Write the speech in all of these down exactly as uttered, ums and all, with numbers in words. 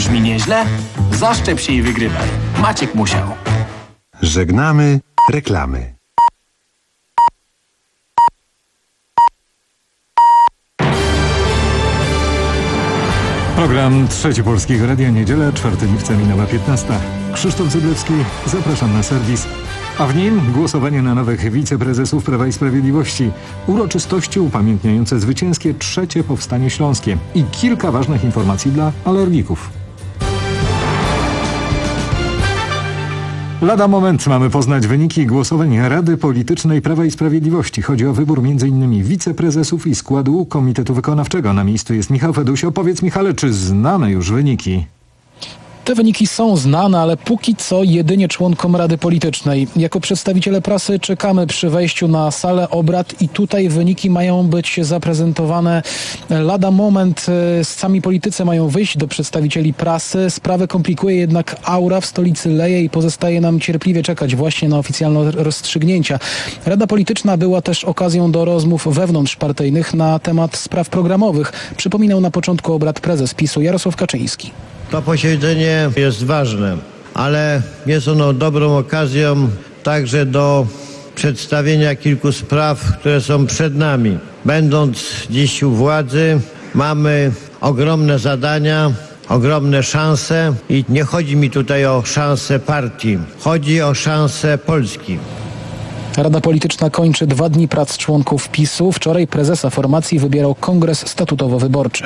Brzmi nieźle? Zaszczep się i wygrywaj. Maciek musiał. Żegnamy reklamy. Program Trzeci Polskiego Radia, niedziela, czwartego lipca, minęła piętnasta. Krzysztof Zyblewski, zapraszam na serwis. A w nim głosowanie na nowych wiceprezesów Prawa i Sprawiedliwości, uroczystości upamiętniające zwycięskie trzecie powstanie śląskie i kilka ważnych informacji dla alergików. Lada moment mamy poznać wyniki głosowań Rady Politycznej Prawa i Sprawiedliwości. Chodzi o wybór między innymi wiceprezesów i składu Komitetu Wykonawczego. Na miejscu jest Michał Fedusio. Powiedz, Michale, czy znane już wyniki? Te wyniki są znane, ale póki co jedynie członkom Rady Politycznej. Jako przedstawiciele prasy czekamy przy wejściu na salę obrad i tutaj wyniki mają być zaprezentowane lada moment. Sami politycy mają wyjść do przedstawicieli prasy. Sprawę komplikuje jednak aura w stolicy leje i pozostaje nam cierpliwie czekać właśnie na oficjalne rozstrzygnięcia. Rada Polityczna była też okazją do rozmów wewnątrzpartyjnych na temat spraw programowych. Przypominał na początku obrad prezes PiSu Jarosław Kaczyński. To posiedzenie jest ważne, ale jest ono dobrą okazją także do przedstawienia kilku spraw, które są przed nami. Będąc dziś u władzy, mamy ogromne zadania, ogromne szanse i nie chodzi mi tutaj o szanse partii, chodzi o szanse Polski. Rada Polityczna kończy dwa dni prac członków PiSu. Wczoraj prezesa formacji wybierał Kongres Statutowo-Wyborczy.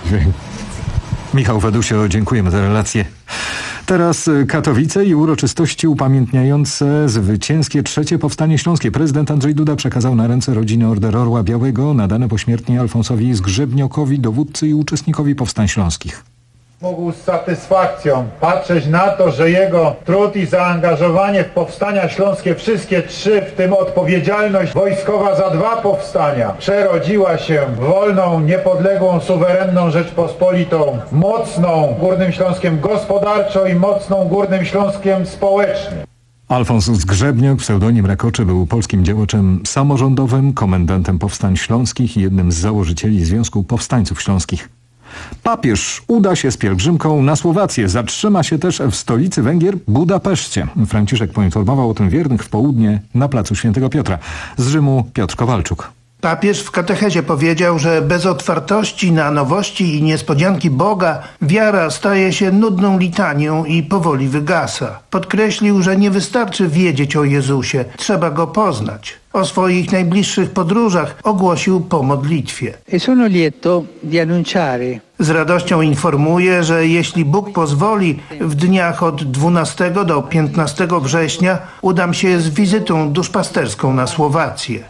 Michał Fedusio, dziękujemy za relację. Teraz Katowice i uroczystości upamiętniające zwycięskie trzecie powstanie śląskie. Prezydent Andrzej Duda przekazał na ręce rodziny Order Orła Białego nadane pośmiertnie Alfonsowi Zgrzebniokowi, dowódcy i uczestnikowi powstań śląskich. Mógł z satysfakcją patrzeć na to, że jego trud i zaangażowanie w powstania śląskie, wszystkie trzy, w tym odpowiedzialność wojskowa za dwa powstania, przerodziła się w wolną, niepodległą, suwerenną Rzeczpospolitą, mocną Górnym Śląskiem gospodarczo i mocną Górnym Śląskiem społecznie. Alfons Zgrzebniok, pseudonim Rakoczy, był polskim działaczem samorządowym, komendantem powstań śląskich i jednym z założycieli Związku Powstańców Śląskich. Papież uda się z pielgrzymką na Słowację. Zatrzyma się też w stolicy Węgier, Budapeszcie. Franciszek poinformował o tym wiernych w południe na placu Świętego Piotra. Z Rzymu Piotr Kowalczuk. Papież w katechezie powiedział, że bez otwartości na nowości i niespodzianki Boga wiara staje się nudną litanią i powoli wygasa. Podkreślił, że nie wystarczy wiedzieć o Jezusie, trzeba Go poznać. O swoich najbliższych podróżach ogłosił po modlitwie. Z radością informuje, że jeśli Bóg pozwoli, w dniach od dwunastego do piętnastego września udam się z wizytą duszpasterską na Słowację.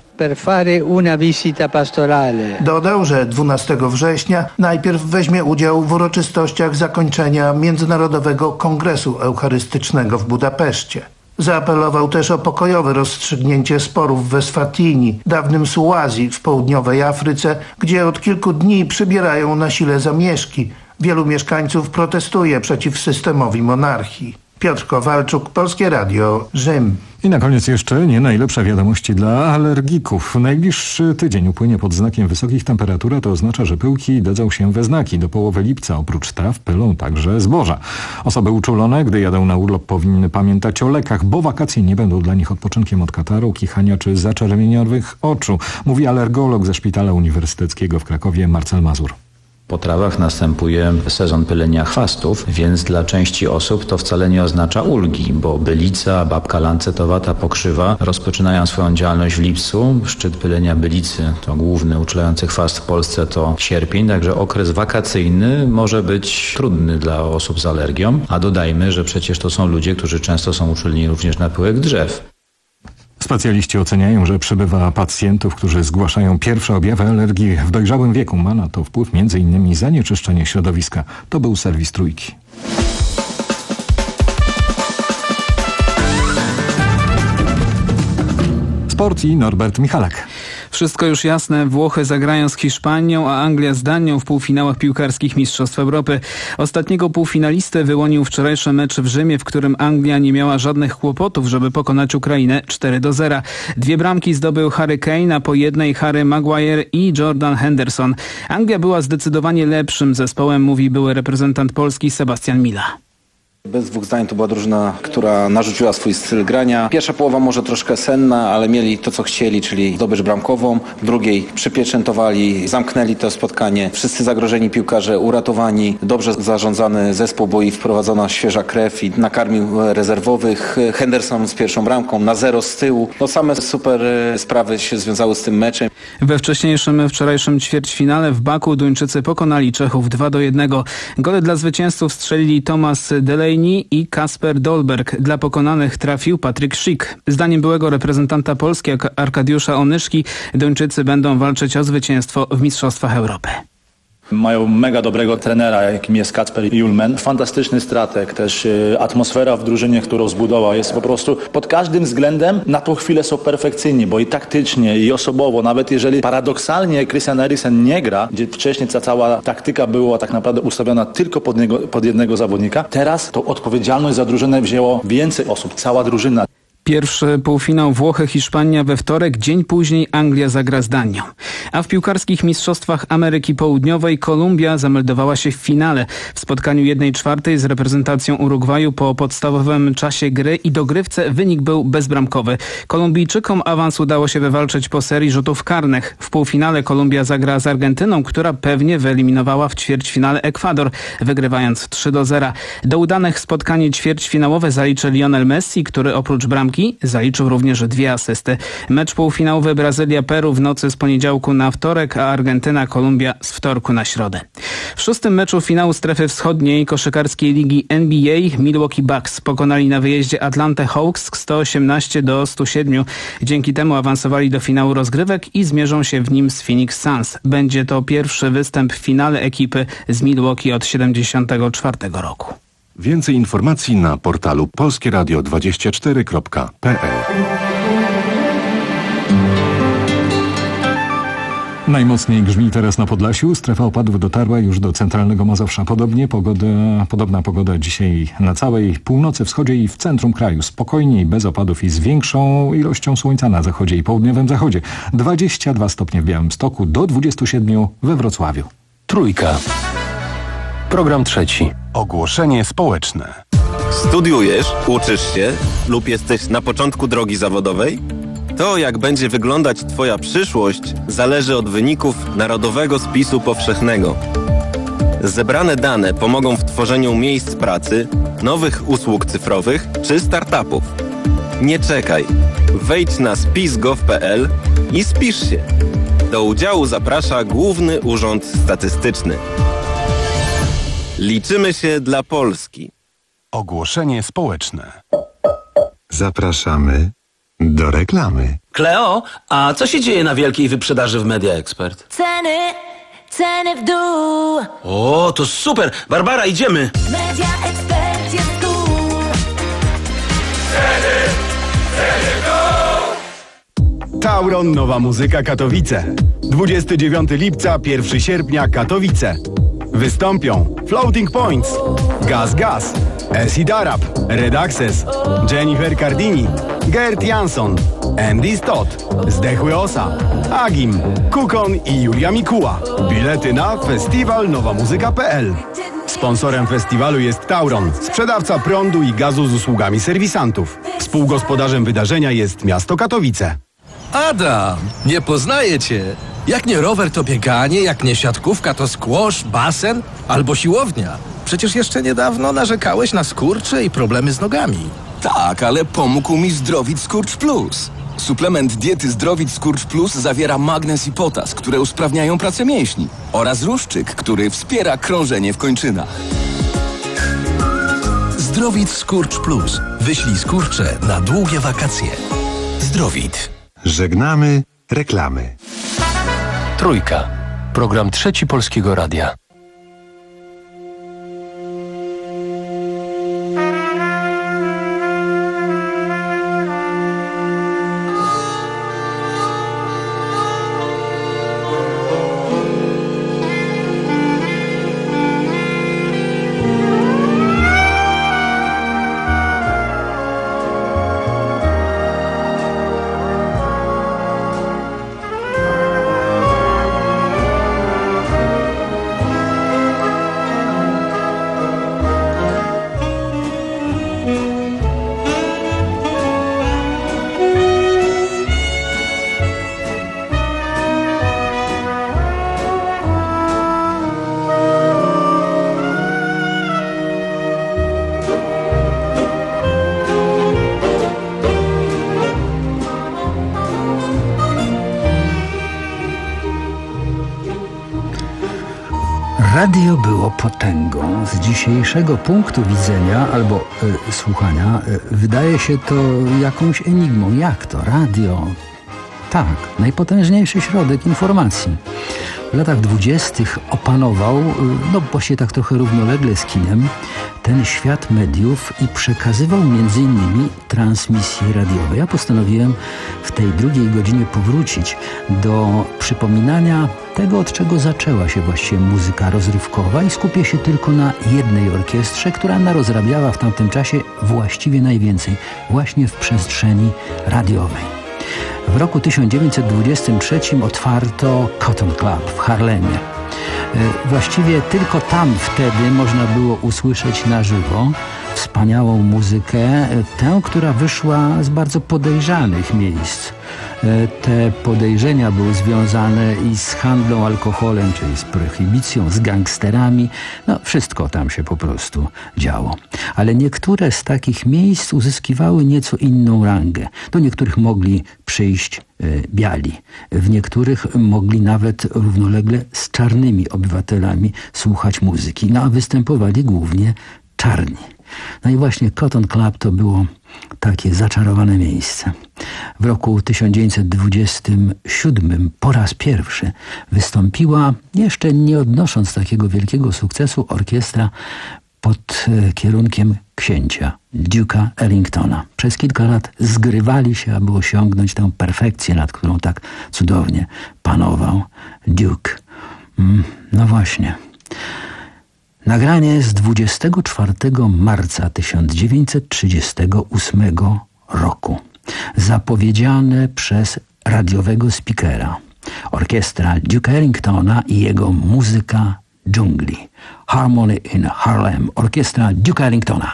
Dodał, że dwunastego września najpierw weźmie udział w uroczystościach zakończenia Międzynarodowego Kongresu Eucharystycznego w Budapeszcie. Zaapelował też o pokojowe rozstrzygnięcie sporów w Eswatini, dawnym Sułazji w południowej Afryce, gdzie od kilku dni przybierają na sile zamieszki. Wielu mieszkańców protestuje przeciw systemowi monarchii. Piotr Kowalczuk, Polskie Radio, Rzym. I na koniec jeszcze nie najlepsze wiadomości dla alergików. Najbliższy tydzień upłynie pod znakiem wysokich temperatur, a to oznacza, że pyłki dadzą się we znaki. Do połowy lipca oprócz traw pylą także zboża. Osoby uczulone, gdy jadą na urlop, powinny pamiętać o lekach, bo wakacje nie będą dla nich odpoczynkiem od kataru, kichania czy zaczerwieniowych oczu, mówi alergolog ze Szpitala Uniwersyteckiego w Krakowie Marcel Mazur. Po trawach następuje sezon pylenia chwastów, więc dla części osób to wcale nie oznacza ulgi, bo bylica, babka lancetowata, pokrzywa rozpoczynają swoją działalność w lipcu. Szczyt pylenia bylicy, to główny uczulający chwast w Polsce, to sierpień, także okres wakacyjny może być trudny dla osób z alergią, a dodajmy, że przecież to są ludzie, którzy często są uczuleni również na pyłek drzew. Specjaliści oceniają, że przybywa pacjentów, którzy zgłaszają pierwsze objawy alergii w dojrzałym wieku. Ma na to wpływ między innymi zanieczyszczenie środowiska. To był serwis Trójki. Sport i Norbert Michalak. Wszystko już jasne. Włochy zagrają z Hiszpanią, a Anglia z Danią w półfinałach piłkarskich Mistrzostw Europy. Ostatniego półfinalistę wyłonił wczorajszy mecz w Rzymie, w którym Anglia nie miała żadnych kłopotów, żeby pokonać Ukrainę cztery do zera. Dwie bramki zdobył Harry Kane, a po jednej Harry Maguire i Jordan Henderson. Anglia była zdecydowanie lepszym zespołem, mówi były reprezentant Polski Sebastian Mila. Bez dwóch zdań to była drużyna, która narzuciła swój styl grania. Pierwsza połowa może troszkę senna, ale mieli to, co chcieli, czyli zdobycz bramkową. W drugiej przypieczętowali, zamknęli to spotkanie. Wszyscy zagrożeni piłkarze uratowani. Dobrze zarządzany zespół, bo i wprowadzona świeża krew i nakarmił rezerwowych. Henderson z pierwszą bramką na zero z tyłu. No same super sprawy się związały z tym meczem. We wcześniejszym, wczorajszym ćwierćfinale w Baku Duńczycy pokonali Czechów dwa do jednego. Gole dla zwycięzców strzelili Thomas Delaney i Kasper Dolberg. Dla pokonanych trafił Patryk Schick. Zdaniem byłego reprezentanta Polski Arkadiusza Onyszki Duńczycy będą walczyć o zwycięstwo w Mistrzostwach Europy. Mają mega dobrego trenera, jakim jest Kacper Julmen. Fantastyczny strateg, też atmosfera w drużynie, którą zbudował, jest po prostu pod każdym względem na tą chwilę są perfekcyjni, bo i taktycznie, i osobowo, nawet jeżeli paradoksalnie Christian Eriksen nie gra, gdzie wcześniej ta cała taktyka była tak naprawdę ustawiona tylko pod, niego, pod jednego zawodnika, teraz tą odpowiedzialność za drużynę wzięło więcej osób, cała drużyna. Pierwszy półfinał Włochy-Hiszpania we wtorek, dzień później Anglia zagra z Danią. A w piłkarskich mistrzostwach Ameryki Południowej Kolumbia zameldowała się w finale. W spotkaniu jednej czwartej z reprezentacją Urugwaju po podstawowym czasie gry i dogrywce wynik był bezbramkowy. Kolumbijczykom awans udało się wywalczyć po serii rzutów karnych. W półfinale Kolumbia zagra z Argentyną, która pewnie wyeliminowała w ćwierćfinale Ekwador, wygrywając trzy do zera. Do udanych spotkań ćwierćfinałowe zaliczy Lionel Messi, który oprócz bramki zaliczył również dwie asysty. Mecz półfinałowy Brazylia-Peru w nocy z poniedziałku na wtorek, a Argentyna-Kolumbia z wtorku na środę. W szóstym meczu finału strefy wschodniej koszykarskiej ligi N B A Milwaukee Bucks pokonali na wyjeździe Atlantę Hawks sto osiemnaście do stu siedmiu. Dzięki temu awansowali do finału rozgrywek i zmierzą się w nim z Phoenix Suns. Będzie to pierwszy występ w finale ekipy z Milwaukee od siedemdziesiątego czwartego roku. Więcej informacji na portalu polskie radio dwadzieścia cztery kropka p l. Najmocniej grzmi teraz na Podlasiu. Strefa opadów dotarła już do centralnego Mazowsza. Podobnie pogoda, podobna pogoda dzisiaj na całej północy, wschodzie i w centrum kraju. Spokojniej, bez opadów i z większą ilością słońca na zachodzie i południowym zachodzie. dwadzieścia dwa stopnie w Białymstoku, do dwudziestu siedmiu we Wrocławiu. Trójka. Program trzeci. Ogłoszenie społeczne. Studiujesz, uczysz się lub jesteś na początku drogi zawodowej? To, jak będzie wyglądać Twoja przyszłość, zależy od wyników Narodowego Spisu Powszechnego. Zebrane dane pomogą w tworzeniu miejsc pracy, nowych usług cyfrowych czy startupów. Nie czekaj. Wejdź na spis kropka gov kropka p l i spisz się. Do udziału zaprasza Główny Urząd Statystyczny. Liczymy się dla Polski. Ogłoszenie społeczne. Zapraszamy do reklamy. Kleo, a co się dzieje na wielkiej wyprzedaży w Media Expert? Ceny, ceny w dół. O, to super! Barbara, idziemy! Media Expert jest tu. Ceny, ceny w dół. Tauron Nowa Muzyka Katowice. dwudziestego dziewiątego lipca, pierwszego sierpnia Katowice. Wystąpią Floating Points, Gaz Gaz, Acid Arab, Red Access, Jennifer Cardini, Gert Jansson, Andy Stott, Zdechły Osa, Agim, Kukon i Julia Mikuła. Bilety na festiwal nowa muzyka kropka p l. Sponsorem festiwalu jest Tauron, sprzedawca prądu i gazu z usługami serwisantów. Współgospodarzem wydarzenia jest miasto Katowice. Adam, nie poznaję cię. Jak nie rower, to bieganie, jak nie siatkówka, to squash, basen albo siłownia. Przecież jeszcze niedawno narzekałeś na skurcze i problemy z nogami. Tak, ale pomógł mi Zdrowit Skurcz Plus. Suplement diety Zdrowit Skurcz Plus zawiera magnez i potas, które usprawniają pracę mięśni, oraz ruszczyk, który wspiera krążenie w kończynach. Zdrowit Skurcz Plus. Wyślij skurcze na długie wakacje. Zdrowit. Żegnamy reklamy. Trójka. Program trzeci Polskiego Radia. Radio było potęgą. Z dzisiejszego punktu widzenia albo y, słuchania y, wydaje się to jakąś enigmą. Jak to? Radio? Tak, najpotężniejszy środek informacji. W latach dwudziestych opanował, no właśnie tak trochę równolegle z kinem, ten świat mediów i przekazywał między innymi transmisje radiowe. Ja postanowiłem w tej drugiej godzinie powrócić do przypominania tego, od czego zaczęła się właściwie muzyka rozrywkowa i skupię się tylko na jednej orkiestrze, która narozrabiała w tamtym czasie właściwie najwięcej, właśnie w przestrzeni radiowej. W roku tysiąc dziewięćset dwudziestym trzecim otwarto Cotton Club w Harlemie. Właściwie tylko tam wtedy można było usłyszeć na żywo wspaniałą muzykę, tę, która wyszła z bardzo podejrzanych miejsc. Te podejrzenia były związane i z handlą alkoholem, czyli z prohibicją, z gangsterami. No, wszystko tam się po prostu działo. Ale niektóre z takich miejsc uzyskiwały nieco inną rangę. Do niektórych mogli przyjść y, biali. W niektórych mogli nawet równolegle z czarnymi obywatelami słuchać muzyki. No, a występowali głównie czarni. No i właśnie Cotton Club to było takie zaczarowane miejsce. W roku tysiąc dziewięćset dwudziestym siódmym po raz pierwszy wystąpiła, jeszcze nie odnosząc takiego wielkiego sukcesu, orkiestra pod kierunkiem księcia Duke'a Ellingtona. Przez kilka lat zgrywali się, aby osiągnąć tę perfekcję, nad którą tak cudownie panował Duke. No właśnie. Nagranie z dwudziestego czwartego marca tysiąc dziewięćset trzydziestego ósmego roku. Zapowiedziane przez radiowego speakera. Orkiestra Duke'a Ellingtona i jego muzyka dżungli. Harmony in Harlem. Orkiestra Duke'a Ellingtona.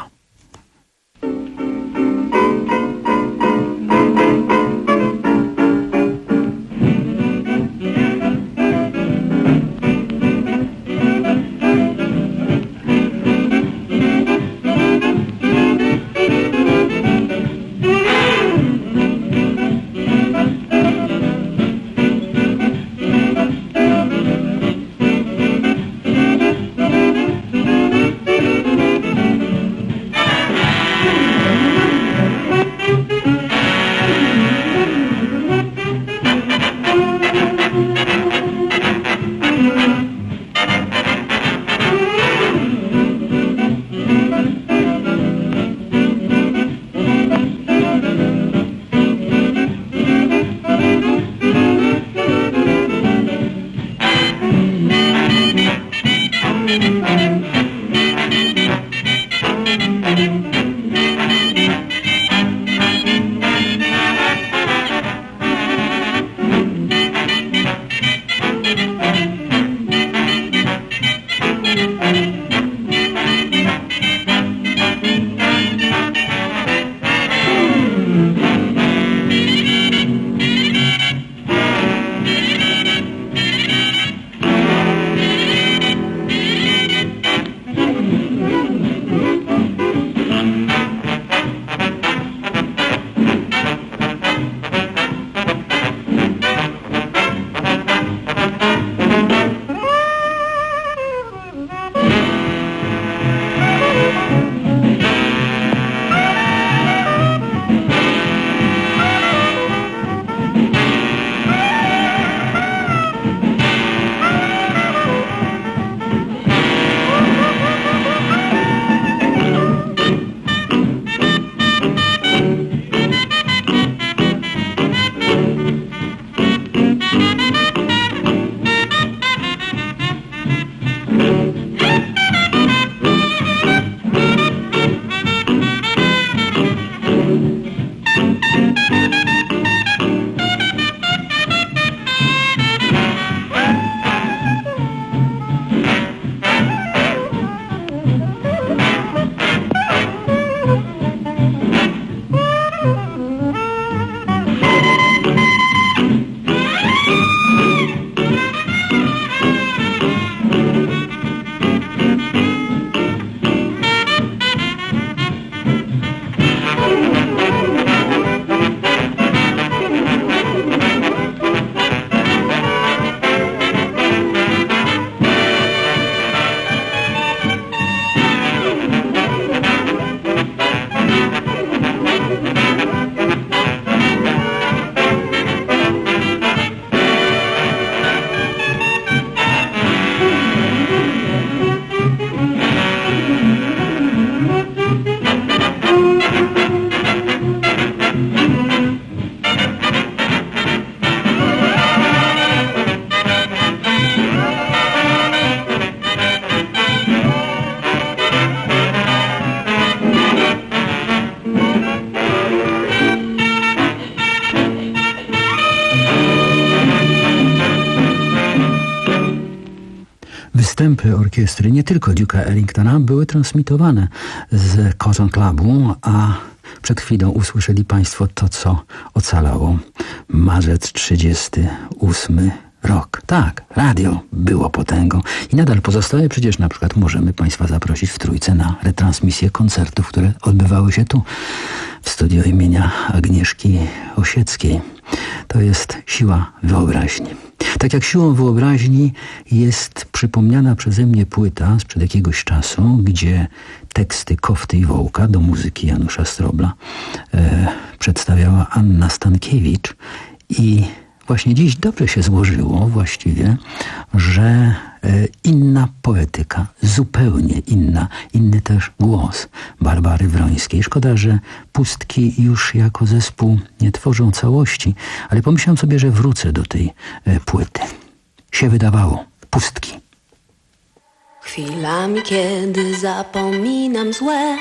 te orkiestry, nie tylko Duke'a Ellingtona, były transmitowane z Cotton Clubu, a przed chwilą usłyszeli Państwo to, co ocalało. Marzec trzydziesty ósmy rok. Tak, radio było potęgą i nadal pozostaje. Przecież na przykład możemy Państwa zaprosić w Trójce na retransmisję koncertów, które odbywały się tu w studio imienia Agnieszki Osieckiej. To jest siła wyobraźni. Tak jak siłą wyobraźni jest przypomniana przeze mnie płyta sprzed jakiegoś czasu, gdzie teksty Kofty i Wołka do muzyki Janusza Strobla e, przedstawiała Anna Stankiewicz i właśnie dziś dobrze się złożyło właściwie, że e, inna poetyka, zupełnie inna, inny też głos Barbary Wrońskiej. Szkoda, że Pustki już jako zespół nie tworzą całości, ale pomyślałem sobie, że wrócę do tej e, płyty. Się wydawało. Pustki. Chwilami, kiedy zapominam złe,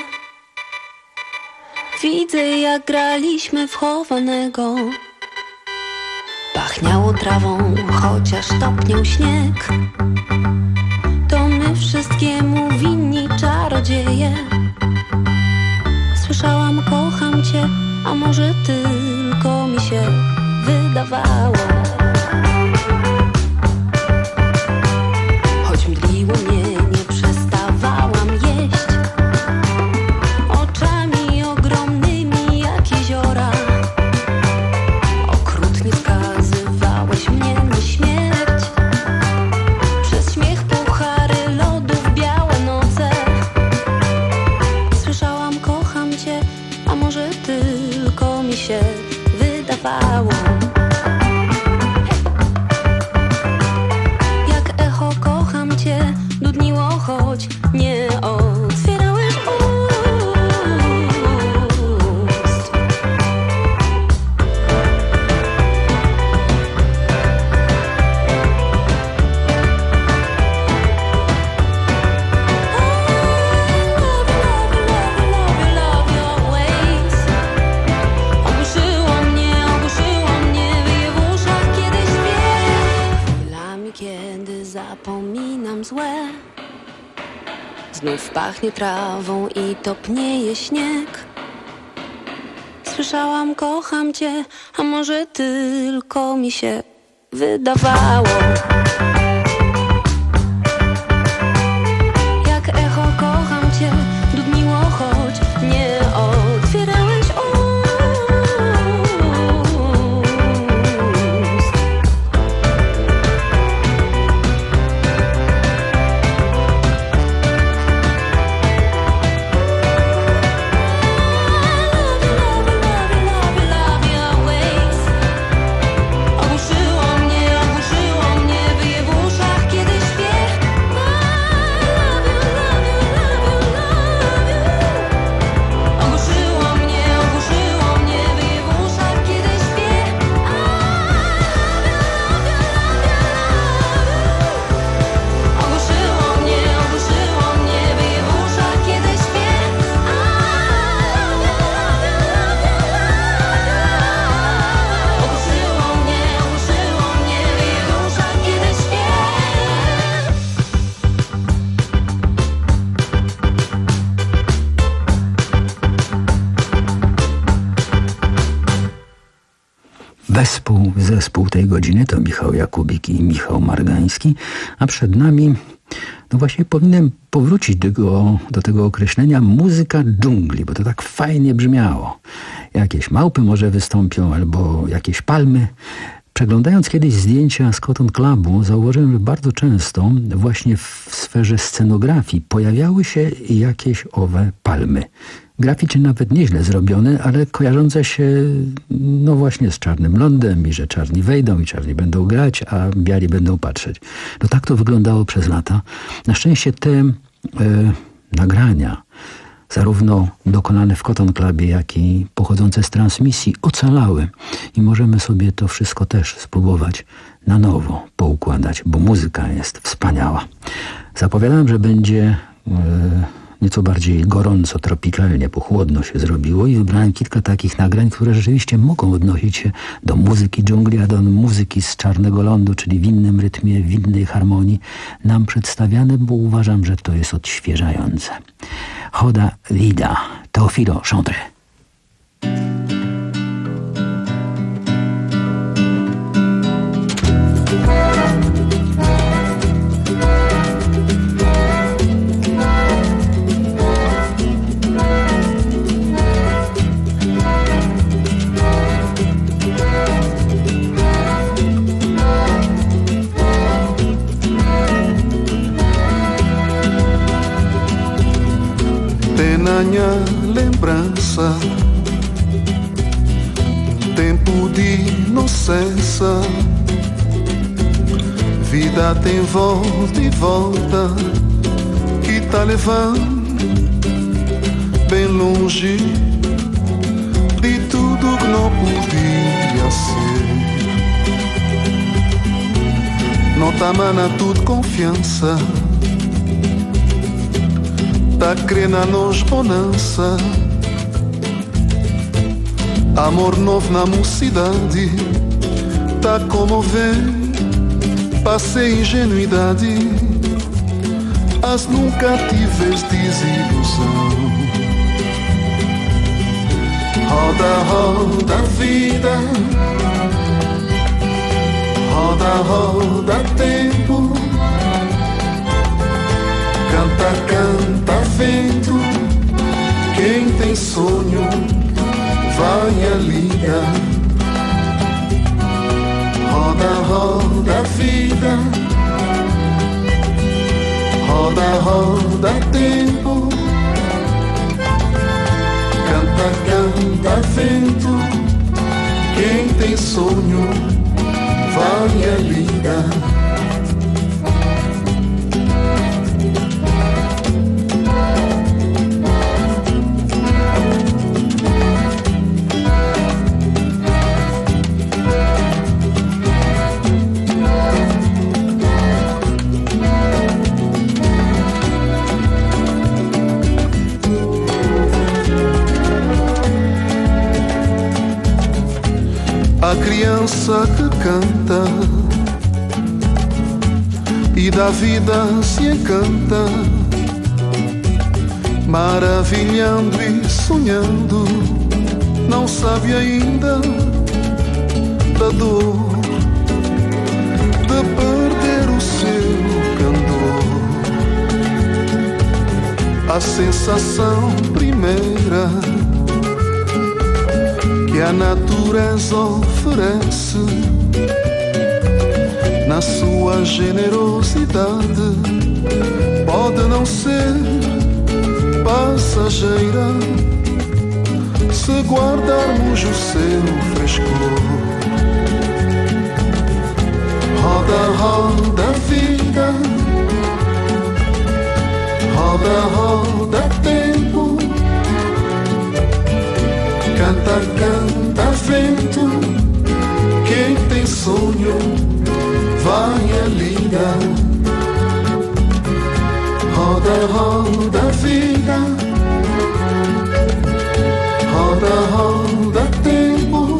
widzę, jak graliśmy w chowanego. Pachniało trawą, chociaż topniał śnieg. To my wszystkiemu winni czarodzieje. Słyszałam, kocham cię, a może tylko mi się wydawało. Choć mdliło mnie, nie przestawałam jeść. Oczami ogromnymi jak jeziora. Okrutnie skazywałeś mnie na śmierć. Przez śmiech puchary lodów, białe noce. Słyszałam, kocham cię, a może tylko mi się wydawało. Jak echo kocham cię dudniło, choć nie otwierałeś ust. Ogłuszyło mnie, ogłuszyło mnie, wyje w uszach, kiedy śpię. Chwilami, kiedy zapominam złe, znów pachnie trawą i topnieje śnieg. Słyszałam, kocham cię, a może tylko mi się wydawało. Jak echo kocham cię dudniło, choć nie otwierałeś ust. Ogłuszyło mnie, ogłuszyło mnie, wyje w uszach, kiedy śpię. Ogłuszyło mnie, ogłuszyło mnie, wyje w uszach, kiedy śpię. Ogłuszyło mnie, ogłuszyło mnie, wyje w uszach, kiedy śpię. Ogłuszyło mnie, ogłuszyło mnie, wyje w uszach, kiedy śpię. Wespół, zespół tej godziny to Michał Jakubik i Michał Margański, a przed nami, no właśnie powinienem powrócić do tego, do tego określenia muzyka dżungli, bo to tak fajnie brzmiało. Jakieś małpy może wystąpią, albo jakieś palmy. Przeglądając kiedyś zdjęcia z Cotton Clubu, zauważyłem, że bardzo często właśnie w sferze scenografii pojawiały się jakieś owe palmy. Graficznie nawet nieźle zrobione, ale kojarzące się no właśnie z Czarnym Lądem i że czarni wejdą i czarni będą grać, a biali będą patrzeć. No tak to wyglądało przez lata. Na szczęście te e, nagrania, zarówno dokonane w Cotton Clubie, jak i pochodzące z transmisji, ocalały i możemy sobie to wszystko też spróbować na nowo poukładać, bo muzyka jest wspaniała. Zapowiadałem, że będzie e, nieco bardziej gorąco, tropikalnie, pochłodno się zrobiło i wybrałem kilka takich nagrań, które rzeczywiście mogą odnosić się do muzyki dżungli, a do muzyki z Czarnego Lądu, czyli w innym rytmie, w innej harmonii nam przedstawiane, bo uważam, że to jest odświeżające. Joda Vida, Teofilo Chantre. Minha lembrança, tempo de inocência, vida tem volta e volta, que tá levando bem longe de tudo que não podia ser. Não tá mana tudo confiança, tá crendo nos bonança, amor novo na mocidade, tá como vem, passei ingenuidade, as nunca tives desilusão. Roda, roda vida, roda, roda tempo, canta, canta vento, quem tem sonho vai a liga. Roda, roda vida, roda, roda tempo, canta, canta vento, quem tem sonho vai a liga. A criança que canta e da vida se encanta, maravilhando e sonhando, não sabe ainda da dor de perder o seu candor. A sensação primeira que a natureza oferece na sua generosidade pode não ser passageira se guardarmos o seu frescor. Roda, roda vida, roda, roda tempo, canta, canta vento, quem tem sonho vai a liga. Roda, roda vida, roda, roda tempo,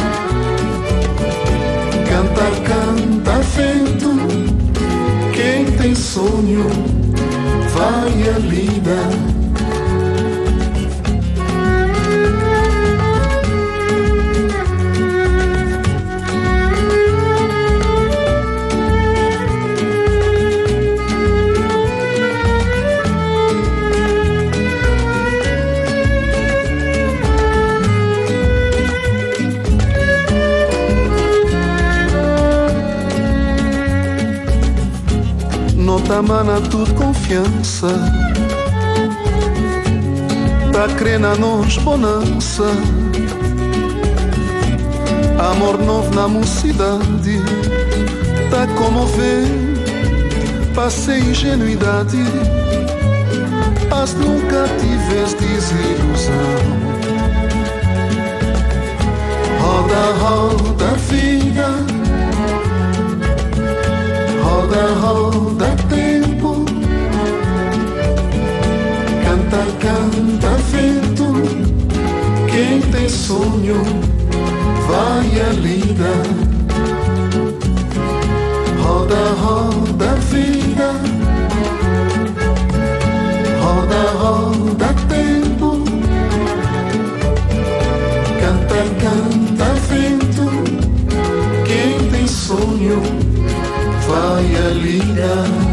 canta, canta vento, quem tem sonho vai a liga. Tá mana tudo confiança, tá crendo nos bonança, amor novo na mocidade, tá como vem, passei ingenuidade, as nunca tives desilusão. Roda, roda vida, roda, roda tempo, tem sonho vai a lida. Roda, roda vida, roda, roda tempo, canta, canta vento. Quem tem sonho vai a lida.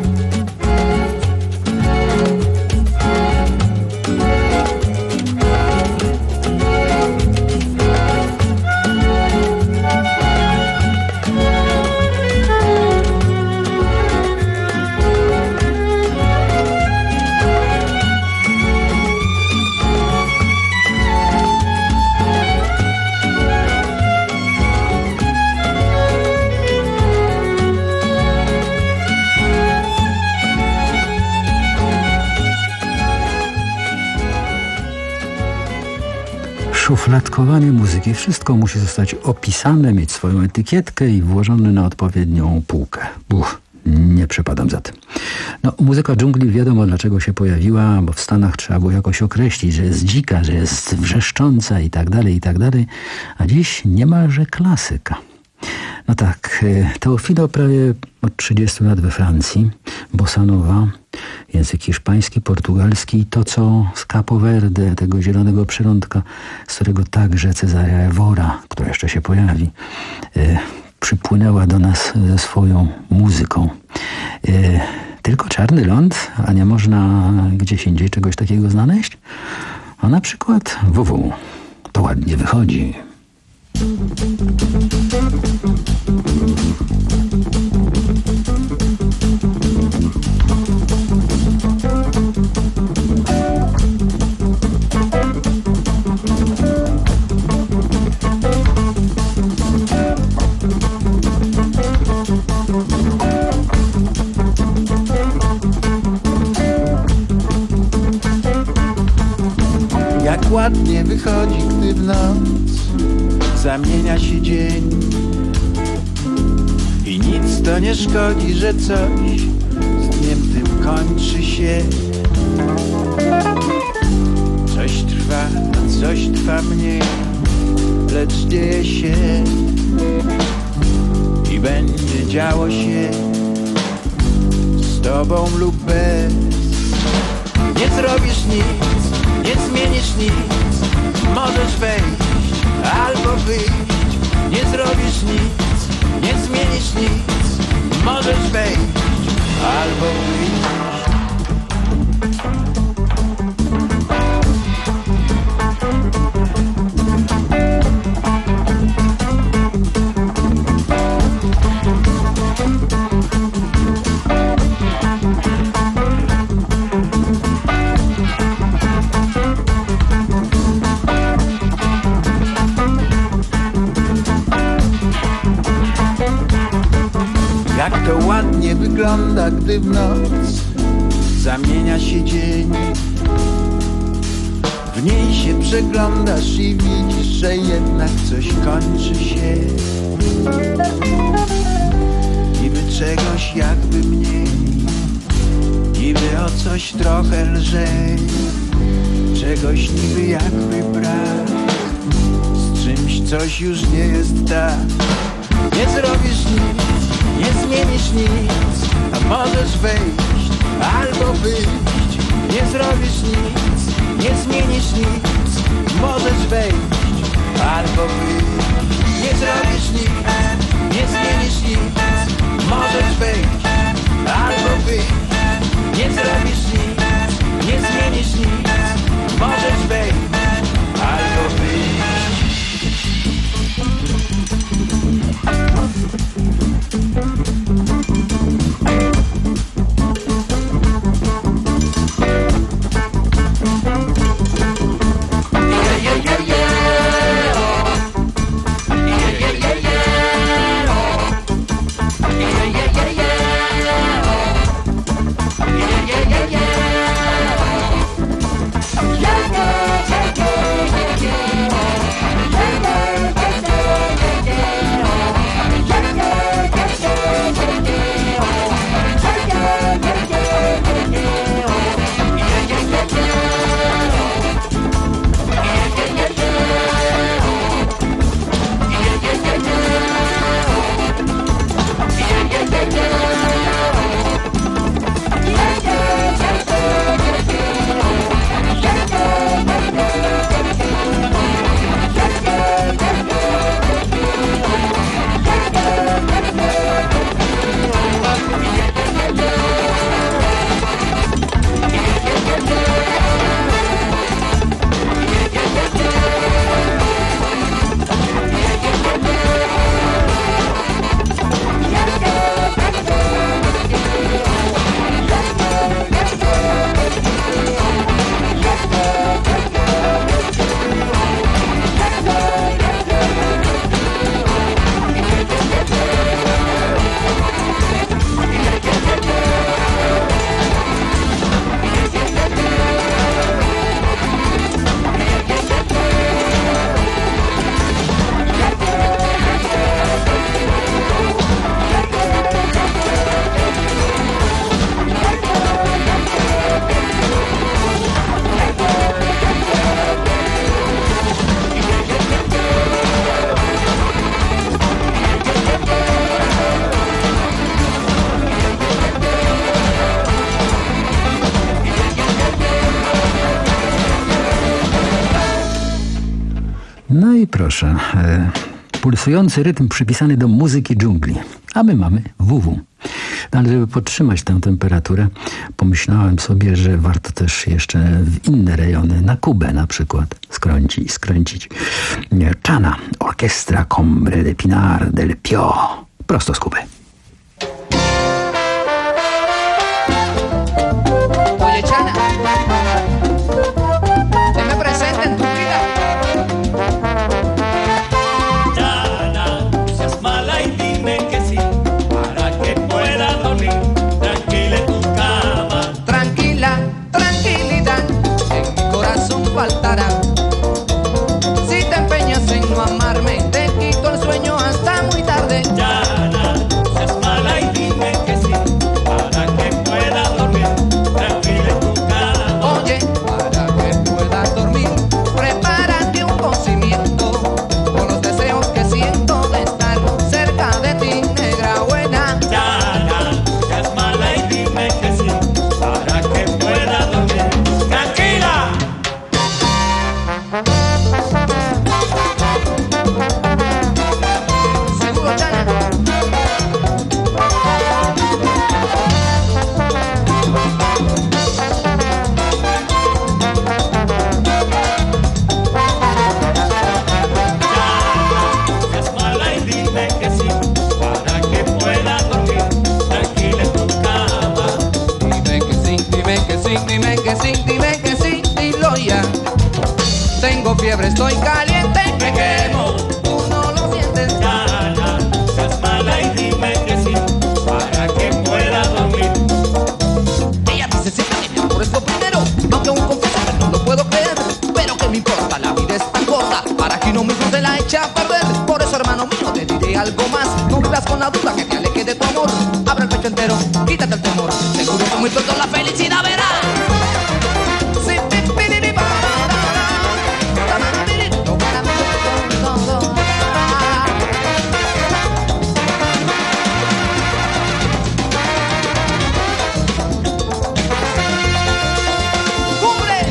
Szufladkowanie muzyki. Wszystko musi zostać opisane, mieć swoją etykietkę i włożone na odpowiednią półkę. Uch, nie przepadam za tym. No, muzyka dżungli wiadomo dlaczego się pojawiła, bo w Stanach trzeba było jakoś określić, że jest dzika, że jest wrzeszcząca i tak dalej, i tak dalej. A dziś niemalże klasyka. No tak, Teofilo prawie od trzydziestu lat we Francji, bossa nova, język hiszpański, portugalski, to co z Capo Verde, tego zielonego przylądka, z którego także Cesaria Evora, która jeszcze się pojawi, y, przypłynęła do nas ze swoją muzyką. Y, tylko Czarny Ląd, a nie można gdzieś indziej czegoś takiego znaleźć? A na przykład W W. To ładnie wychodzi. Jak ładnie wychodzi, gdy w noc zamienia się dzień i nic to nie szkodzi, że coś z dniem tym kończy się. Coś trwa, a coś trwa mniej, lecz dzieje się i będzie działo się z tobą lub bez. Nie zrobisz nic, nie zmienisz nic, możesz wejść albo wyjść. Nie zrobisz nic, nie zmienisz nic, możesz wejść albo wyjść. Jak to ładnie wygląda, gdy w noc zamienia się dzień. W niej się przeglądasz i widzisz, że jednak coś kończy się. Niby czegoś jakby mniej, niby o coś trochę lżej, czegoś niby jakby brak, z czymś coś już nie jest tak. Nie zrobisz nic, nie zmienisz nic, a możesz wejść albo wyjść. Nie zrobisz nic, nie zmienisz nic, możesz wejść albo wyjść. Nie zrobisz nic, nie zmienisz nic, możesz wejść albo wyjść. Nie zrobisz nic, nie zmienisz nic, możesz wejść albo wyjść. No i proszę, e, pulsujący rytm przypisany do muzyki dżungli, a my mamy W W. No, ale żeby podtrzymać tę temperaturę, pomyślałem sobie, że warto też jeszcze w inne rejony, na Kubę na przykład, skręcić, skręcić. Czana, Orkiestra Combre de Pinar del Pio, prosto z Kuby. Oye, Chana, te me presenta en tu vida. Chana, seas mala y dime que sí, para que pueda dormir tranquila en tu cama. Tranquila, tranquilidad, en mi corazón faltará. Si te empeñas en no amarme, te quito el sueño hasta muy tarde. Chana, seas mala y dime que sí, para que pueda dormir tranquila en tu cama. Oye, para que puedas dormir, prepárate un cocimiento con los deseos que siento de estar cerca de ti, negra buena. Chana, seas mala y dime que sí, para que pueda dormir tranquila. Seguro, Chana. Seas mala y dime que sí, para que pueda dormir tranquila en tu cama. Dime que sí, dime que sí, dime que sí, dime que sí, dilo ya. Tengo fiebre, estoy caliente, me quemo, tú no lo sientes. Chana, seas mala y dime que sí, para que pueda dormir. Ella dice siempre que mi amor es lo primero, aunque aún confieso que no lo puedo creer. Pero que me importa, la vida es tan corta, para que uno mismo se la eche a perder. Por eso, hermano mío, te diré algo más. No vivas con la duda que te aleje de tu amor. Abre el pecho entero, quítate el temor. Seguro que muy pronto la felicidad verás. Sí, pi, pi, pi, pi, pa, ra, ra, ra. Ta, ra, ra, ri, ri, to, ra, ra, ri, to, to, to, ra. ¡Cumbre!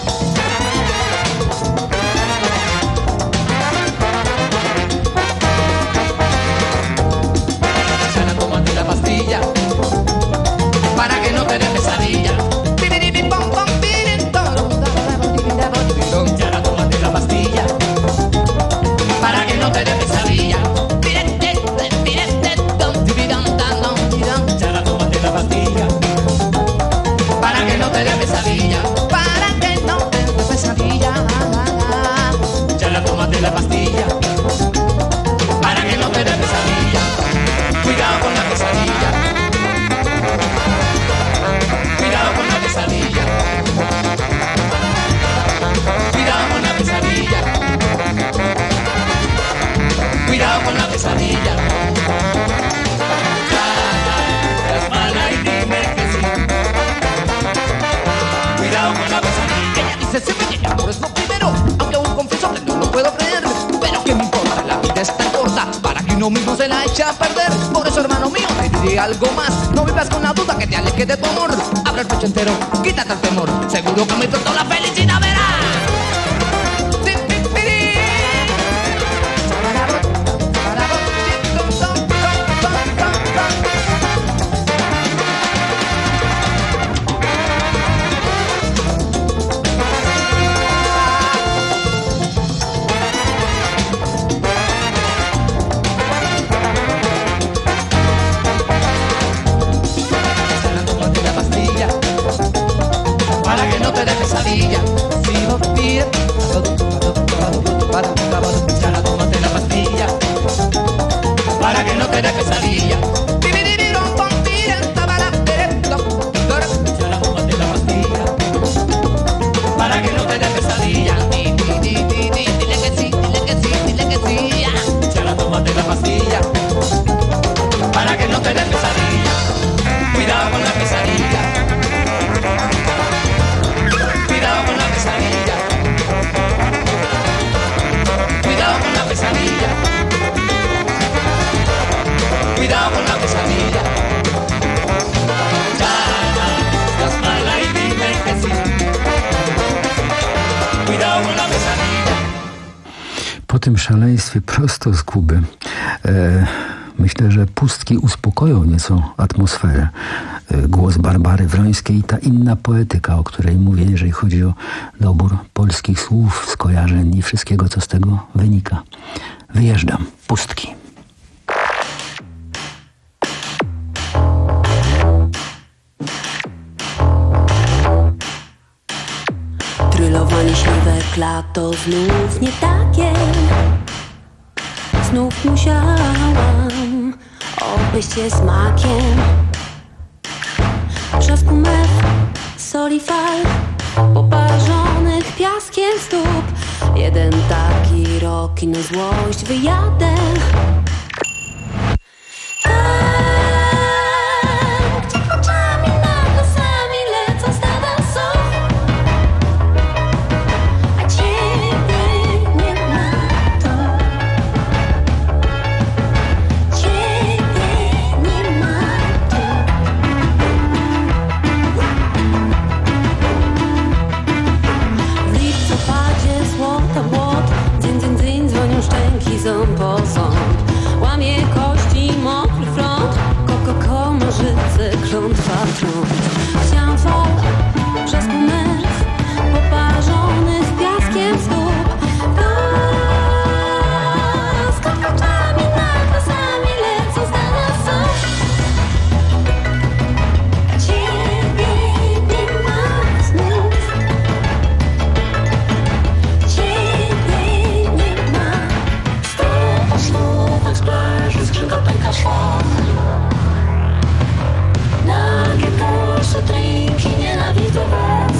Chana, tómate la pastilla para que no te dé pesadilla. Piriripi, pom, pom, pirin, toro, Chana, tómate la pastilla para que no te dé pesadilla. Pirete, pirete, tom, tibiram, tam, tom, tiram. Chana, tómate la pastilla. Para que no te dé pesadilla, para que no te dé pesadilla. Chana, tómate la pastilla. Para que no te dé pesadilla. Cuidado con la pesadilla. Cuidado con la pesadilla. Cuidado con la pesadilla. Cuidado con la pesadilla. Seas mala y dime que sí, Cuidado con la pesadilla. Ella dice siempre que el amor es lo primero, aunque aún confieso que no lo puedo creer. Pero que me importa, la vida es tan corta, para que uno mismo se la eche a perder. Por eso, hermano mío, te diré algo más. No vivas con la duda que te aleje de tu amor. Abre el pecho entero, quítate el temor. Seguro que muy pronto la felicidad verás. Ti, pi, piri. Chararabo, chararabo, ti, tom, tom, tom, tom, tom, tom. Chana, tómate la pastilla para que no te dé pesadilla. Si vos pides, Chana, tómate la pastilla para que no te dé pesadilla. Chana, tómate la pastilla. Para que no te dé pesadilla. Di, di, di, di, di, dile que sí, dile que sí, dile que sí. Chana, tómate la pastilla. Para que no te dé pesadilla. Cuidado con la pesadilla. Cuidado con la pesadilla. Cuidado con la pesadilla. Cuidado con la pesadilla. Chana, seas mala y dime que sí, cuidado tym szaleństwie prosto z Kuby. E, myślę, że pustki uspokoją nieco atmosferę. E, głos Barbary Wrońskiej i ta inna poetyka, o której mówię, jeżeli chodzi o dobór polskich słów, skojarzeń i wszystkiego, co z tego wynika. Wyjeżdżam. Pustki. Trylowanie śliwek, lato znów nie takie. Znów musiałam obejść je smakiem trzasku mew, soli fal, poparzonych piaskiem stóp. Jeden taki rok i na złość wyjadę. Ząb po ząb, łamie kości, mokry front, koko, nożyce, klątwa trąd. Chciałam fal, trzasku mew, poparzonych piaskiem stóp. Z kopaczami, nakresami lecą zdania są. A ciebie nie ma znów. Ciebie nie ma. Słówek z plaży, skrzynka pęka szlak. Nagie pulsy, drinki, nienawidzę was.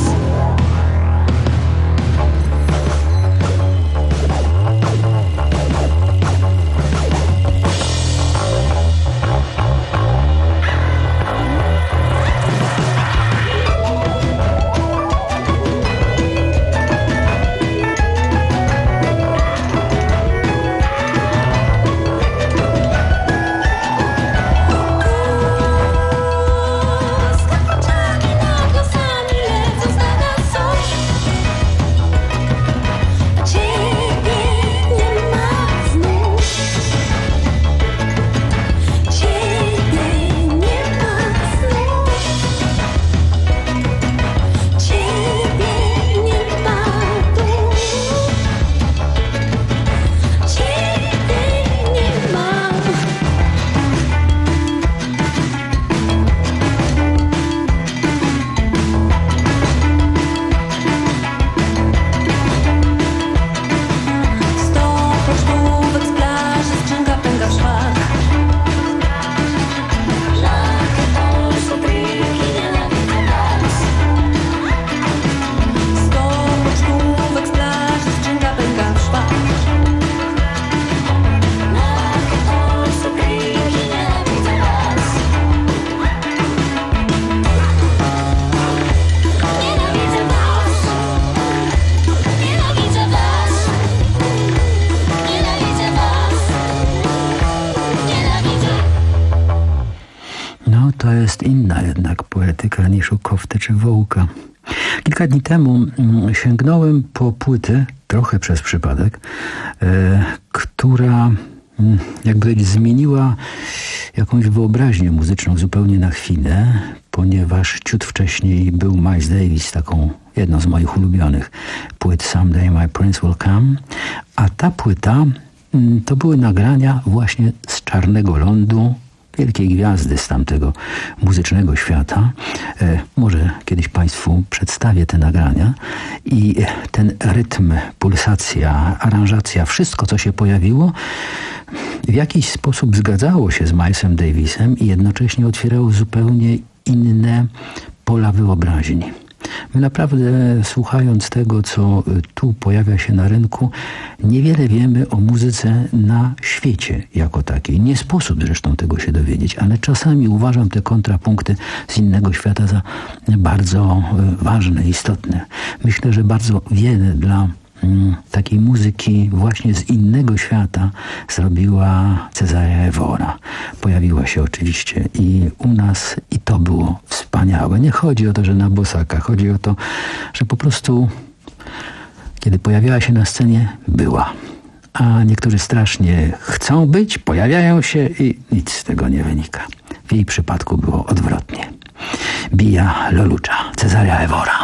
To jest inna jednak poetyka niż u Kofty czy Wołka. Kilka dni temu sięgnąłem po płytę, trochę przez przypadek, e, która jakby powiedzieć, zmieniła jakąś wyobraźnię muzyczną zupełnie na chwilę, ponieważ ciut wcześniej był Miles Davis, taką jedną z moich ulubionych płyt Someday My Prince Will Come, a ta płyta to były nagrania właśnie z Czarnego Lądu, wielkiej gwiazdy z tamtego muzycznego świata. E, może kiedyś Państwu przedstawię te nagrania i ten rytm, pulsacja, aranżacja, wszystko co się pojawiło w jakiś sposób zgadzało się z Milesem Davisem i jednocześnie otwierało zupełnie inne pola wyobraźni. My naprawdę, słuchając tego, co tu pojawia się na rynku, niewiele wiemy o muzyce na świecie jako takiej. Nie sposób zresztą tego się dowiedzieć, ale czasami uważam te kontrapunkty z innego świata za bardzo ważne, istotne. Myślę, że bardzo wiele dla takiej muzyki właśnie z innego świata zrobiła Cezaria Evora. Pojawiła się oczywiście i u nas i to było wspaniałe. Nie chodzi o to, że na bosaka. Chodzi o to, że po prostu kiedy pojawiała się na scenie, była. a niektórzy strasznie chcą być, pojawiają się i nic z tego nie wynika. W jej przypadku było odwrotnie. Bija Lolucza, Cesaria Evora.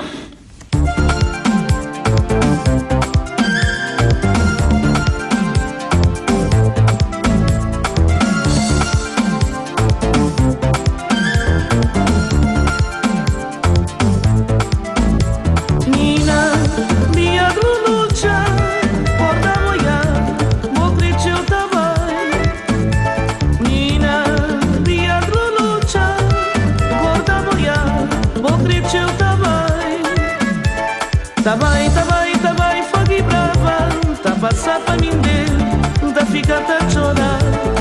Tabay, tabay, tabay, fogi brava, ta passa pa minde, ta fica ta chora.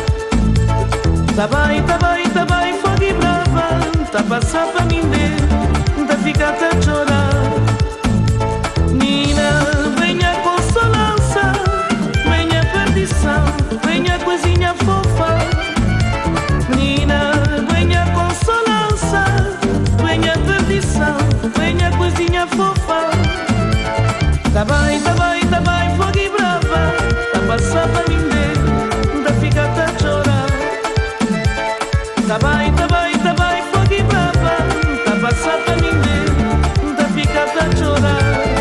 Tabay, tabay, tabay, fogi brava, ta passa pa minde, ta fica ta chora. Nina, venha consolança, venha perdição, venha coisinha fofa. Nina, venha consolança, venha perdição, venha coisinha fofa. Tabay, tabay, tabay, fogi brava, ta passa pa minde, ta fica ta chora. Tabay, tabay, tabay, fogi brava, ta passa pa minde, ta fica ta chora.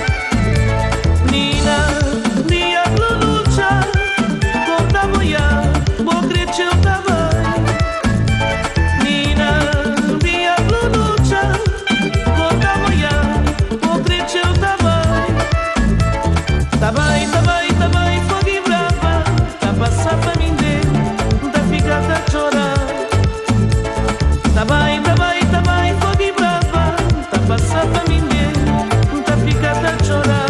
Nina, dia Lolucza, corda moja, bo kryciu tabay. Nina, dia Lolucza, corda moja, bo kryciu tabay. Tabay, tabay, tabay, fogi brava, ta passa pa minde, ta fica ta chora. Tabay, tabay, tabay, fogi brava, ta passa pa minde, ta fica ta chora.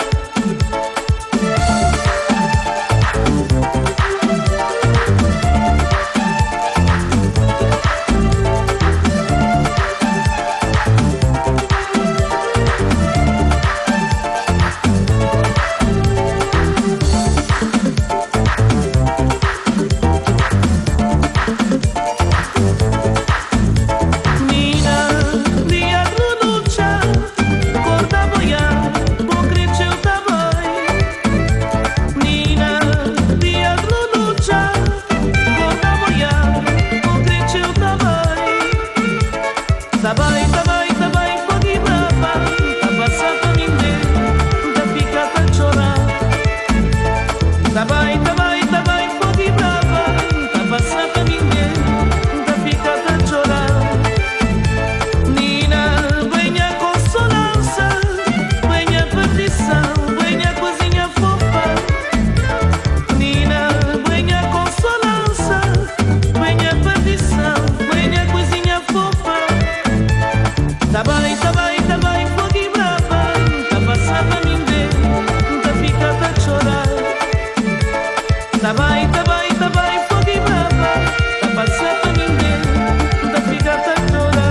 Tabay, tabay, tabay, fogi brava, ta passa pa minde, ta fica ta chora. Tabay, tabay, tabay, fogi brava, ta passa pa minde, ta fica ta chora. Nina, venha consolança, venha perdição, venha coisinha fofa. Nina, venha consolança, venha perdição, venha coisinha fofa. Tabay, tabay, tabay, fogi brava, ta passa pa minde, ta fica ta chora. Tabay, tabay, tabay, fogi brava, ta passa pa minde, ta fica ta chora.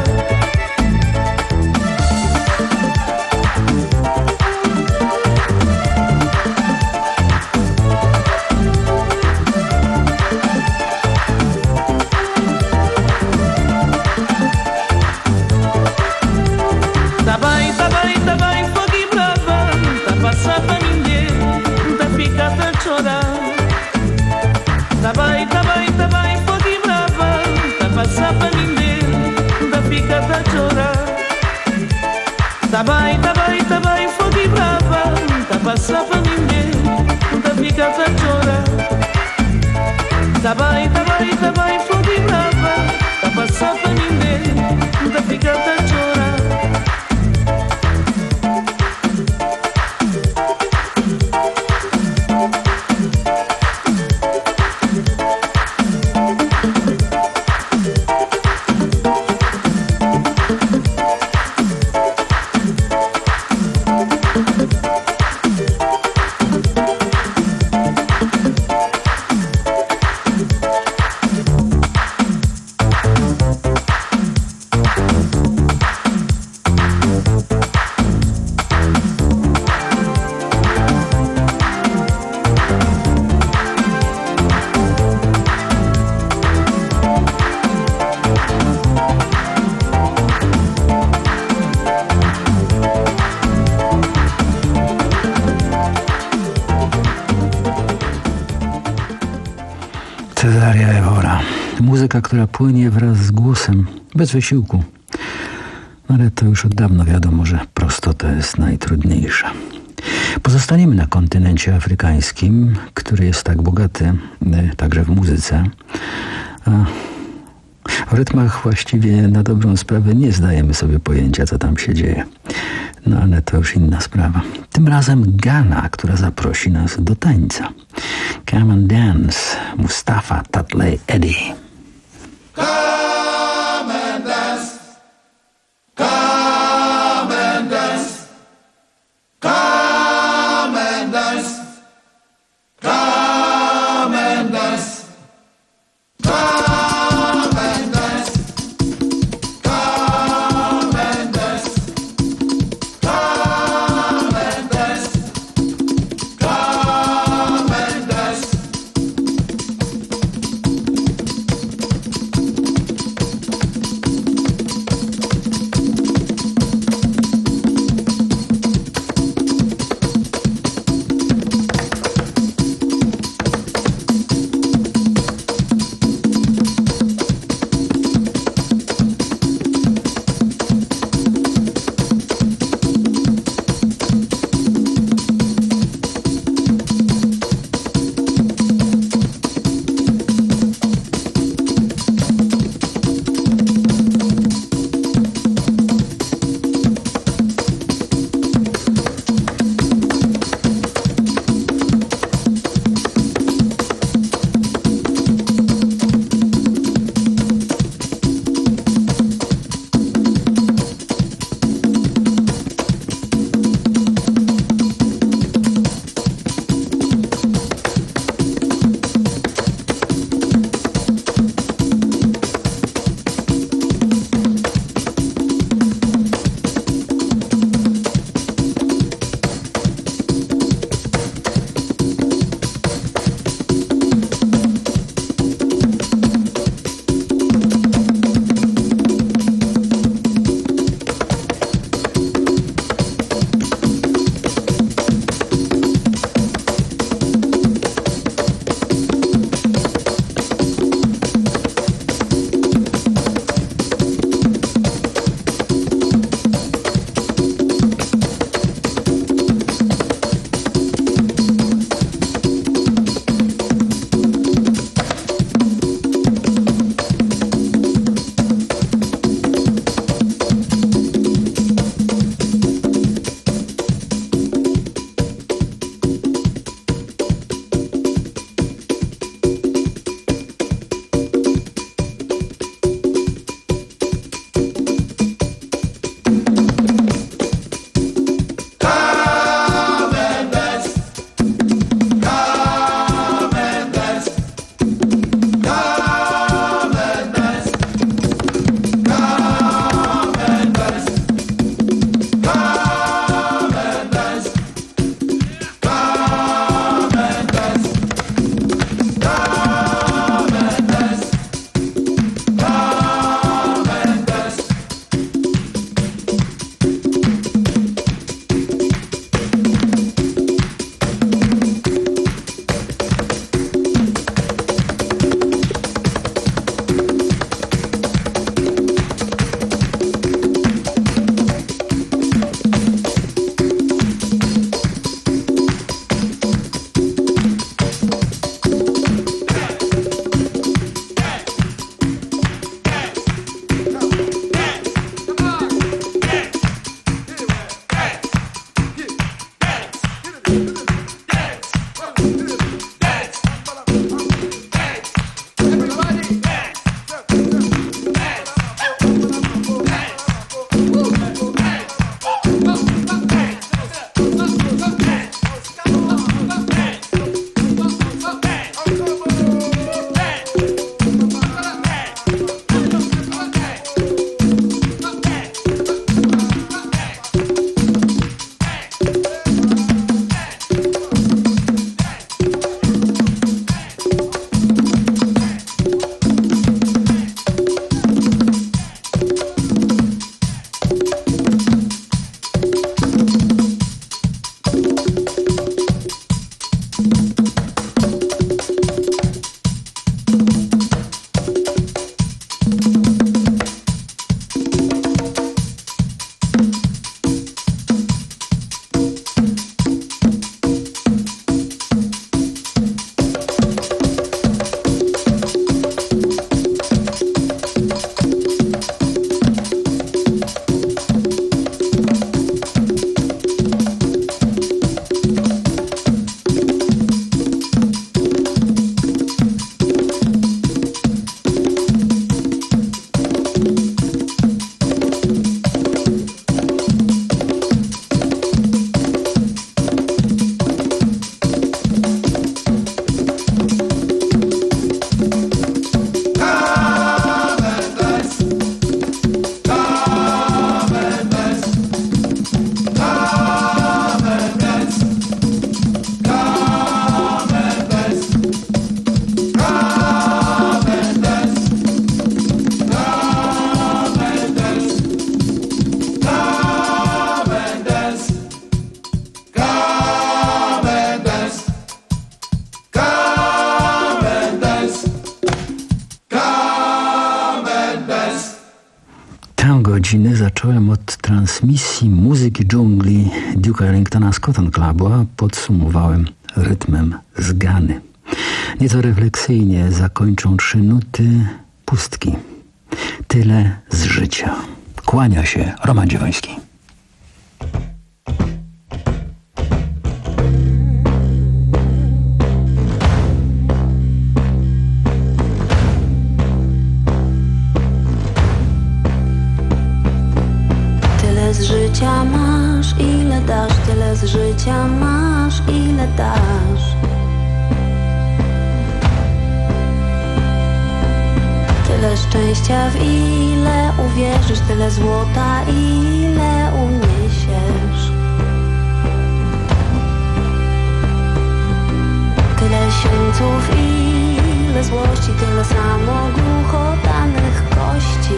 Tabay, tabay, tabay, fogi brava, ta passa pa minde, ta fica ta chora. Tabay, tabay, tabay, fogi brava, ta passa pa minde, ta fica ta chora. Tabay, tabay, tabay, fogi brava, ta passa pa minde, ta fica ta chora. Tabay, tabay, tabay, fogi brava, ta passa pa minde, ta fica ta chora. Daria Evora. Muzyka, która płynie wraz z głosem, bez wysiłku. Ale to już od dawna wiadomo, że prostota jest najtrudniejsza. Pozostaniemy na kontynencie afrykańskim, który jest tak bogaty, także w muzyce. A w rytmach właściwie na dobrą sprawę nie zdajemy sobie pojęcia, co tam się dzieje. No ale to już inna sprawa. Tym razem Ghana, która zaprosi nas do tańca. Come and dance, Mustafa Tatley Eddie. Come and dance. Come and dance. Come and dance. Come and dance. Come and dance. Come and dance. Come and dance. Come and dance. zacząłem od transmisji muzyki dżungli Duke'a Ellingtona z Cotton Clubu, a podsumowałem rytmem z Gany. Nieco refleksyjnie zakończą trzy nuty Pustki. Tyle z życia. Kłania się Roman Dziewoński. Tyle z życia masz, ile dasz, tyle z życia masz, ile dasz. Tyle szczęścia, w ile uwierzysz, tyle złota, ile uniesiesz. Tyle sieńców, ile złości, tyle samo głuchotanych kości.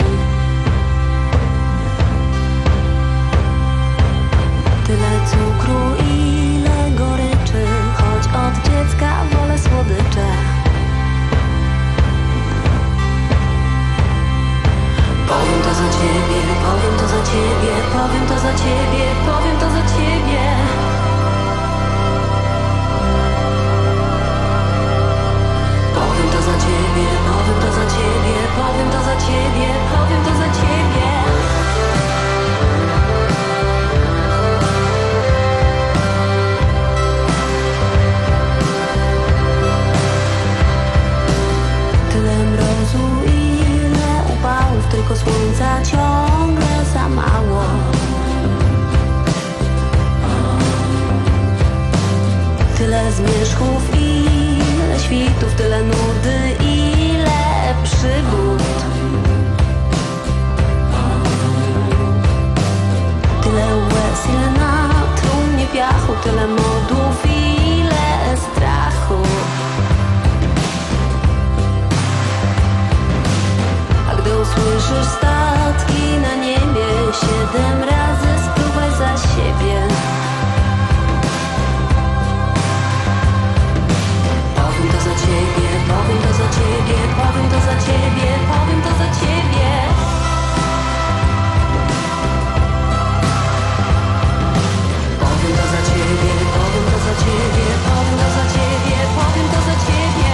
Tyle cukru, ile goryczy, choć od dziecka wolę słodycze. Powiem to za ciebie, powiem to za ciebie, powiem to za ciebie, powiem to za ciebie. Powiem to za ciebie, powiem to za ciebie, powiem to za ciebie, powiem to za ciebie. Tyle mrozu, ile upałów, tylko słońca ciągle za mało. Tyle zmierzchów, ile świtów, tyle nudy, ile przygód. Tyle łez, ile na trumnie piachu, tyle modłów, ile strachu. A gdy usłyszysz statki na niebie, siedem razy spróbuj za siebie. Powiem to za ciebie, powiem to za ciebie, powiem to za ciebie, powiem to za ciebie. Powiem to za ciebie, powiem to za ciebie, powiem to za ciebie, powiem to za ciebie.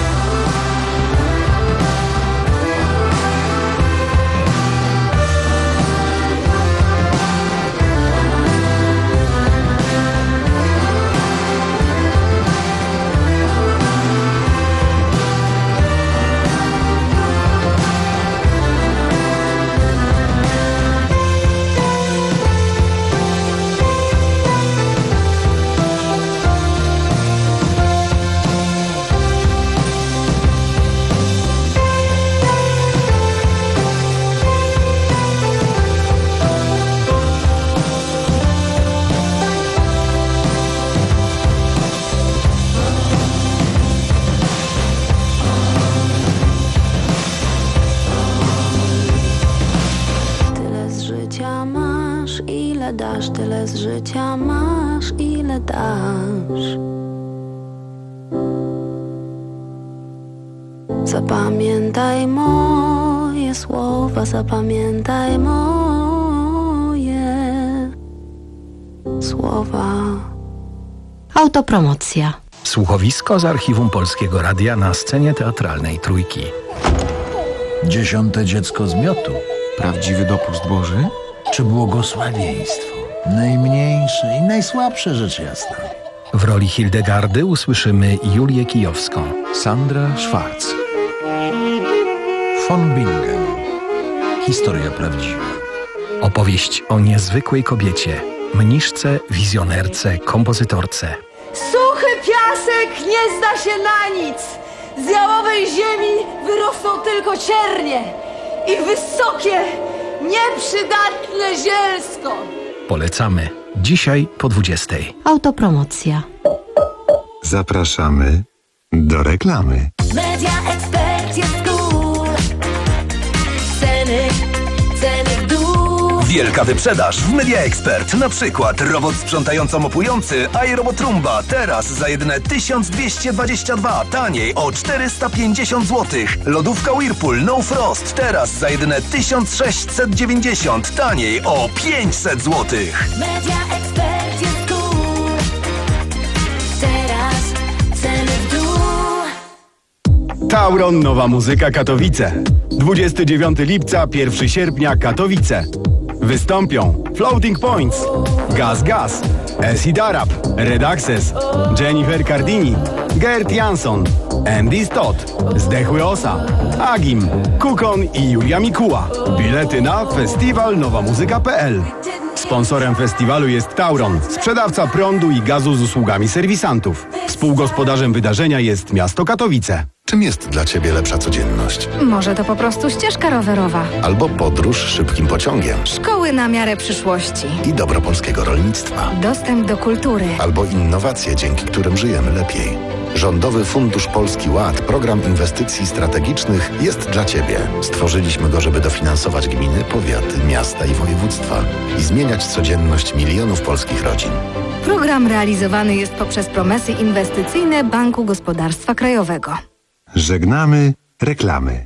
Dasz, tyle z życia masz, ile dasz. Zapamiętaj moje słowa, zapamiętaj moje słowa. Autopromocja. Słuchowisko z archiwum Polskiego Radia na scenie teatralnej Trójki. Dziesiąte dziecko z miotu. Prawdziwy dopust Boży? Czy błogosławieństwo? Najmniejsze i najsłabsze rzecz jasna. W roli Hildegardy usłyszymy Julię Kijowską. Sandra Schwarz. Von Bingen. Historia prawdziwa. Opowieść o niezwykłej kobiecie, mniszce, wizjonerce, kompozytorce. Suchy piasek nie zda się na nic. Z jałowej ziemi wyrosną tylko ciernie i wysokie, nieprzydatne zielsko. Polecamy. Dzisiaj po dwudziestej. Autopromocja. Zapraszamy do reklamy. Media Expert jest cool. Ceny, ceny w dół. Wielka wyprzedaż w Media Expert. Na przykład robot sprzątająco-mopujący iRobot Roomba teraz za jedyne tysiąc dwieście dwadzieścia dwa, taniej o czterysta pięćdziesiąt złotych. Lodówka Whirlpool No Frost teraz za jedyne tysiąc sześćset dziewięćdziesiąt, taniej o pięćset złotych. Media Expert jest tu. Teraz ceny w dół. Tauron Nowa Muzyka Katowice. dwudziestego dziewiątego lipca, pierwszego sierpnia Katowice. Wystąpią Floating Points, Gaz Gaz, Acid Arab, Red Access, Jennifer Cardini, Gert Jansson, Andy Stott, Zdechły Osa, Agim, Kukon i Julia Mikuła. Bilety na festiwal nowa muzyka kropka p l. Sponsorem festiwalu jest Tauron, sprzedawca prądu i gazu z usługami serwisantów. Współgospodarzem wydarzenia jest miasto Katowice. Czym jest dla Ciebie lepsza codzienność? Może to po prostu ścieżka rowerowa. Albo podróż szybkim pociągiem. Szkoły na miarę przyszłości. I dobro polskiego rolnictwa. Dostęp do kultury. Albo innowacje, dzięki którym żyjemy lepiej. Rządowy Fundusz Polski Ład, program inwestycji strategicznych, jest dla Ciebie. Stworzyliśmy go, żeby dofinansować gminy, powiaty, miasta i województwa i zmieniać codzienność milionów polskich rodzin. Program realizowany jest poprzez promesy inwestycyjne Banku Gospodarstwa Krajowego. Żegnamy reklamy.